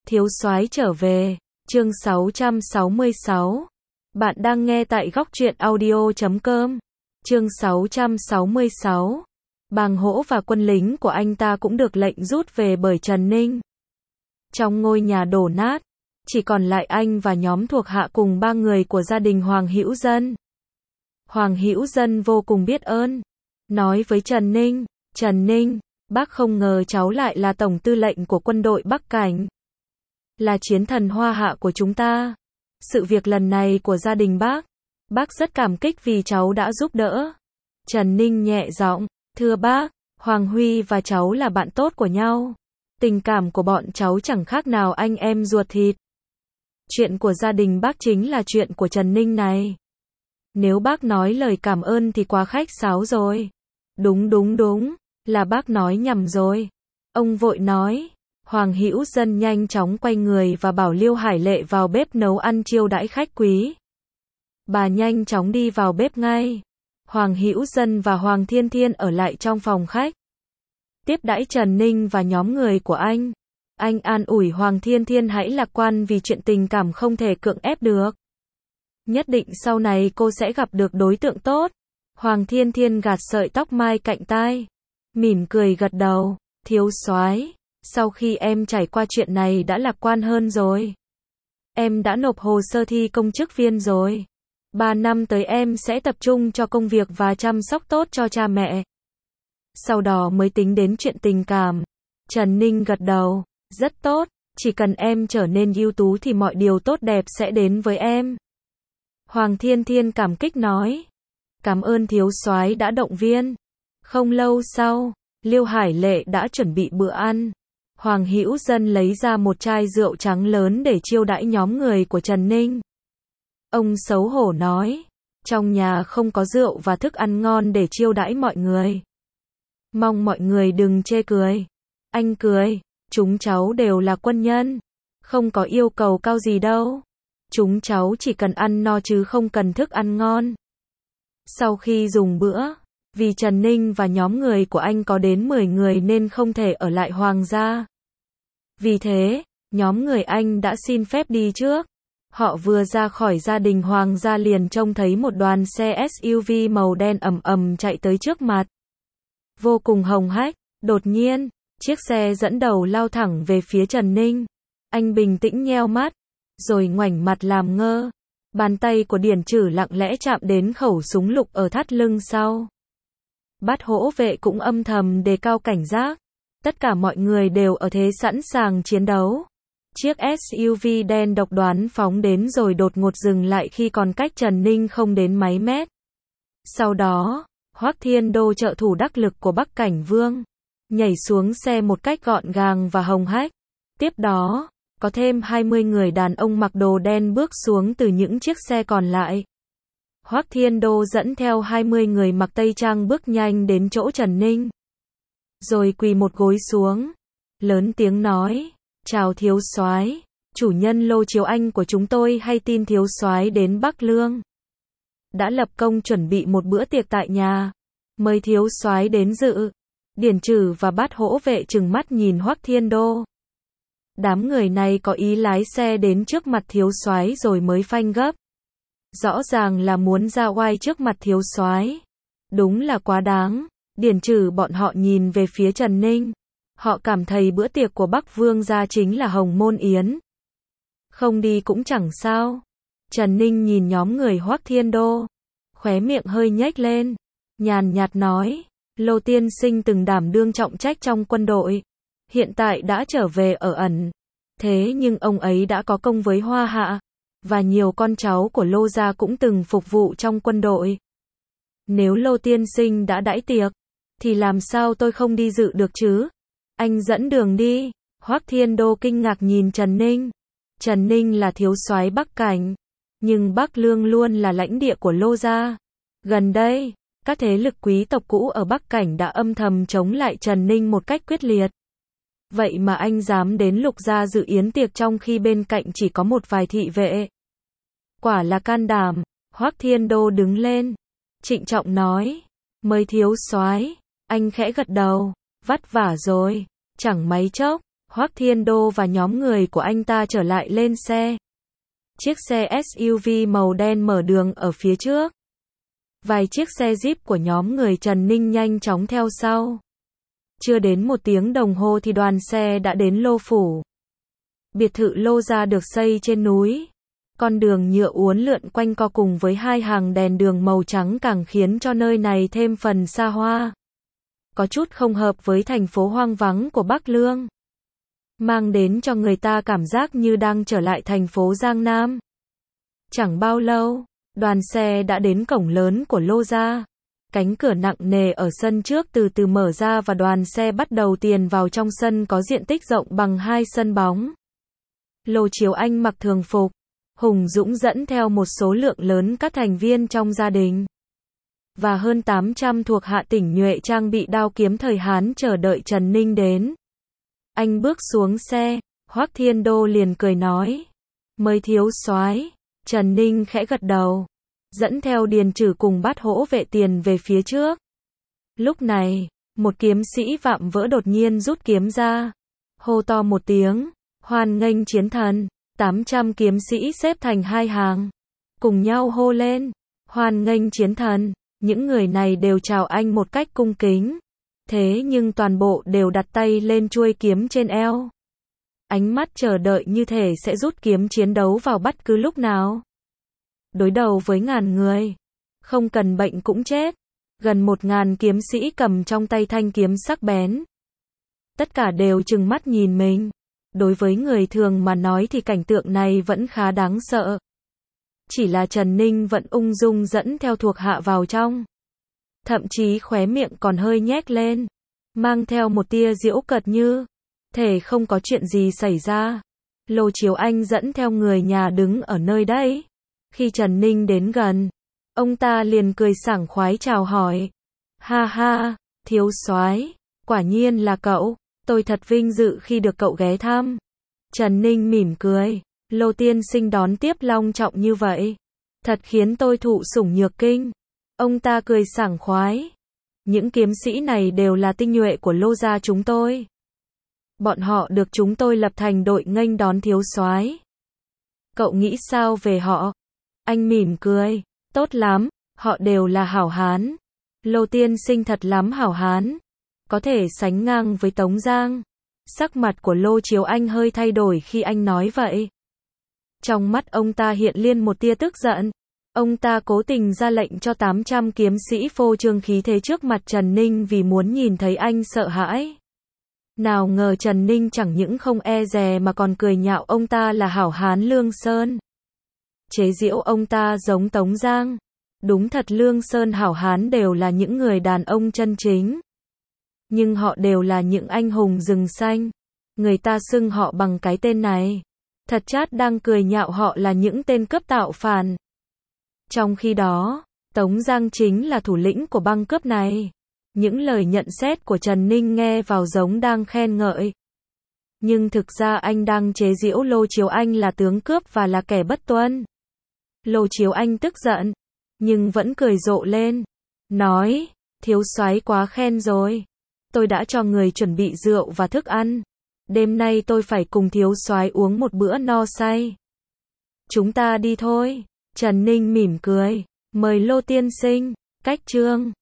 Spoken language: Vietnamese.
Thiếu soái trở về, chương 666. Bạn đang nghe tại góc truyện audio.com. Chương 666. Bàng Hỗ và quân lính của anh ta cũng được lệnh rút về bởi Trần Ninh. Trong ngôi nhà đổ nát, chỉ còn lại anh và nhóm thuộc hạ cùng 3 người của gia đình Hoàng Hữu Dân. Hoàng Hữu Dân vô cùng biết ơn, nói với Trần Ninh, Trần Ninh, bác không ngờ cháu lại là tổng tư lệnh của quân đội Bắc Cảnh, là chiến thần hoa hạ của chúng ta. Sự việc lần này của gia đình bác rất cảm kích vì cháu đã giúp đỡ. Trần Ninh nhẹ giọng, thưa bác, Hoàng Huy và cháu là bạn tốt của nhau. Tình cảm của bọn cháu chẳng khác nào anh em ruột thịt. Chuyện của gia đình bác chính là chuyện của Trần Ninh này. Nếu bác nói lời cảm ơn thì quá khách sáo rồi. Đúng, là bác nói nhầm rồi. Ông vội nói. Hoàng Hữu Dân nhanh chóng quay người và bảo Liêu Hải Lệ vào bếp nấu ăn chiêu đãi khách quý. Bà nhanh chóng đi vào bếp ngay. Hoàng Hữu Dân và Hoàng Thiên Thiên ở lại trong phòng khách, tiếp đãi Trần Ninh và nhóm người của anh. Anh an ủi Hoàng Thiên Thiên hãy lạc quan vì chuyện tình cảm không thể cưỡng ép được. Nhất định sau này cô sẽ gặp được đối tượng tốt. Hoàng Thiên Thiên gạt sợi tóc mai cạnh tai, mỉm cười gật đầu, thiếu soái, sau khi em trải qua chuyện này đã lạc quan hơn rồi. Em đã nộp hồ sơ thi công chức viên rồi. 3 năm tới em sẽ tập trung cho công việc và chăm sóc tốt cho cha mẹ. Sau đó mới tính đến chuyện tình cảm. Trần Ninh gật đầu, rất tốt, chỉ cần em trở nên ưu tú thì mọi điều tốt đẹp sẽ đến với em. Hoàng Thiên Thiên cảm kích nói, cảm ơn thiếu soái đã động viên. Không lâu sau, Liêu Hải Lệ đã chuẩn bị bữa ăn. Hoàng Hữu Dân lấy ra một chai rượu trắng lớn để chiêu đãi nhóm người của Trần Ninh. Ông xấu hổ nói, trong nhà không có rượu và thức ăn ngon để chiêu đãi mọi người. Mong mọi người đừng chê cười. Anh cười, chúng cháu đều là quân nhân, không có yêu cầu cao gì đâu. Chúng cháu chỉ cần ăn no chứ không cần thức ăn ngon. Sau khi dùng bữa, vì Trần Ninh và nhóm người của anh có đến 10 người nên không thể ở lại Hoàng gia. Vì thế, nhóm người anh đã xin phép đi trước. Họ vừa ra khỏi gia đình Hoàng gia liền trông thấy một đoàn xe SUV màu đen ầm chạy tới trước mặt. Vô cùng hồng hách, đột nhiên, chiếc xe dẫn đầu lao thẳng về phía Trần Ninh. Anh bình tĩnh nheo mắt, rồi ngoảnh mặt làm ngơ. Bàn tay của Điển Trử lặng lẽ chạm đến khẩu súng lục ở thắt lưng sau. Bát Hỗ vệ cũng âm thầm đề cao cảnh giác. Tất cả mọi người đều ở thế sẵn sàng chiến đấu. Chiếc SUV đen độc đoán phóng đến rồi đột ngột dừng lại khi còn cách Trần Ninh không đến mấy mét. Sau đó, Hoắc Thiên Đô trợ thủ đắc lực của Bắc Cảnh Vương nhảy xuống xe một cách gọn gàng và hồng hách. Tiếp đó, có thêm 20 người đàn ông mặc đồ đen bước xuống từ những chiếc xe còn lại. Hoắc Thiên Đô dẫn theo 20 người mặc tây trang bước nhanh đến chỗ Trần Ninh, rồi quỳ một gối xuống, lớn tiếng nói, chào thiếu soái, chủ nhân Lô Chiếu Anh của chúng tôi hay tin thiếu soái đến Bắc Lương đã lập công chuẩn bị một bữa tiệc tại nhà, mời thiếu soái đến dự. Điển Trử và Bát Hỗ vệ trừng mắt nhìn Hoắc Thiên Đô. Đám người này có ý lái xe đến trước mặt thiếu soái rồi mới phanh gấp. Rõ ràng là muốn ra oai trước mặt thiếu soái. Đúng là quá đáng. Điển Trử bọn họ nhìn về phía Trần Ninh. Họ cảm thấy bữa tiệc của Bắc Vương gia chính là Hồng Môn Yến. Không đi cũng chẳng sao. Trần Ninh nhìn nhóm người Hoắc Thiên Đô, khóe miệng hơi nhếch lên, nhàn nhạt nói, Lô tiên sinh từng đảm đương trọng trách trong quân đội, hiện tại đã trở về ở ẩn. Thế nhưng ông ấy đã có công với Hoa Hạ, và nhiều con cháu của Lô gia cũng từng phục vụ trong quân đội. Nếu Lô tiên sinh đã đãi tiệc, thì làm sao tôi không đi dự được chứ? Anh dẫn đường đi. Hoắc Thiên Đô kinh ngạc nhìn Trần Ninh. Trần Ninh là thiếu soái Bắc Cảnh, nhưng Bắc Lương luôn là lãnh địa của Lô gia. Gần đây, các thế lực quý tộc cũ ở Bắc Cảnh đã âm thầm chống lại Trần Ninh một cách quyết liệt. Vậy mà anh dám đến Lục gia dự yến tiệc trong khi bên cạnh chỉ có một vài thị vệ. Quả là can đảm. Hoắc Thiên Đô đứng lên, trịnh trọng nói, mời thiếu soái. Anh khẽ gật đầu, vất vả rồi. Chẳng mấy chốc, Hoắc Thiên Đô và nhóm người của anh ta trở lại lên xe. Chiếc xe SUV màu đen mở đường ở phía trước. Vài chiếc xe Jeep của nhóm người Trần Ninh nhanh chóng theo sau. Chưa đến 1 tiếng đồng hồ thì đoàn xe đã đến Lô Phủ. Biệt thự Lô Gia được xây trên núi. Con đường nhựa uốn lượn quanh co cùng với 2 hàng đèn đường màu trắng càng khiến cho nơi này thêm phần xa hoa. Có chút không hợp với thành phố hoang vắng của Bắc Lương. Mang đến cho người ta cảm giác như đang trở lại thành phố Giang Nam. Chẳng bao lâu, đoàn xe đã đến cổng lớn của Lô Gia. Cánh cửa nặng nề ở sân trước từ từ mở ra và đoàn xe bắt đầu tiến vào trong sân có diện tích rộng bằng 2 sân bóng. Lô Chiếu Anh mặc thường phục, hùng dũng dẫn theo một số lượng lớn các thành viên trong gia đình. Và hơn 800 thuộc hạ tỉnh nhuệ trang bị đao kiếm thời Hán chờ đợi Trần Ninh đến. Anh bước xuống xe, Hoắc Thiên Đô liền cười nói. Mới thiếu soái. Trần Ninh khẽ gật đầu. Dẫn theo Điền Trử cùng Bát Hỗ vệ tiền về phía trước. Lúc này, một kiếm sĩ vạm vỡ đột nhiên rút kiếm ra. Hô to một tiếng, hoan nghênh chiến thần. 800 kiếm sĩ xếp thành 2 hàng. Cùng nhau hô lên, hoan nghênh chiến thần. Những người này đều chào anh một cách cung kính. Thế nhưng toàn bộ đều đặt tay lên chuôi kiếm trên eo. Ánh mắt chờ đợi như thể sẽ rút kiếm chiến đấu vào bất cứ lúc nào. Đối đầu với ngàn người. Không cần bệnh cũng chết. Gần 1000 kiếm sĩ cầm trong tay thanh kiếm sắc bén. Tất cả đều trừng mắt nhìn mình. Đối với người thường mà nói thì cảnh tượng này vẫn khá đáng sợ. Chỉ là Trần Ninh vẫn ung dung dẫn theo thuộc hạ vào trong. Thậm chí khóe miệng còn hơi nhếch lên. Mang theo một tia giễu cợt như thể không có chuyện gì xảy ra. Lô Chiếu Anh dẫn theo người nhà đứng ở nơi đấy. Khi Trần Ninh đến gần, ông ta liền cười sảng khoái chào hỏi. Ha ha, thiếu soái, quả nhiên là cậu. Tôi thật vinh dự khi được cậu ghé thăm. Trần Ninh mỉm cười. Lô tiên sinh đón tiếp long trọng như vậy. Thật khiến tôi thụ sủng nhược kinh. Ông ta cười sảng khoái. Những kiếm sĩ này đều là tinh nhuệ của Lô gia chúng tôi. Bọn họ được chúng tôi lập thành đội nghênh đón thiếu soái. Cậu nghĩ sao về họ? Anh mỉm cười. Tốt lắm, họ đều là hảo hán. Lô tiên sinh thật lắm hảo hán. Có thể sánh ngang với Tống Giang. Sắc mặt của Lô Chiếu Anh hơi thay đổi khi anh nói vậy. Trong mắt ông ta hiện lên một tia tức giận. Ông ta cố tình ra lệnh cho 800 kiếm sĩ phô trương khí thế trước mặt Trần Ninh vì muốn nhìn thấy anh sợ hãi. Nào ngờ Trần Ninh chẳng những không e dè mà còn cười nhạo ông ta là hảo hán Lương Sơn. Chế giễu ông ta giống Tống Giang. Đúng thật Lương Sơn hảo hán đều là những người đàn ông chân chính. Nhưng họ đều là những anh hùng rừng xanh. Người ta xưng họ bằng cái tên này. Thật chát đang cười nhạo họ là những tên cướp tạo phản. Trong khi đó, Tống Giang chính là thủ lĩnh của băng cướp này. Những lời nhận xét của Trần Ninh nghe vào giống đang khen ngợi. Nhưng thực ra anh đang chế giễu Lô Chiếu Anh là tướng cướp và là kẻ bất tuân. Lô Chiếu Anh tức giận, nhưng vẫn cười rộ lên. Nói, thiếu soái quá khen rồi. Tôi đã cho người chuẩn bị rượu và thức ăn. Đêm nay tôi phải cùng thiếu soái uống một bữa no say. Chúng ta đi thôi. Trần Ninh mỉm cười. Mời Lô tiên sinh. Cách chương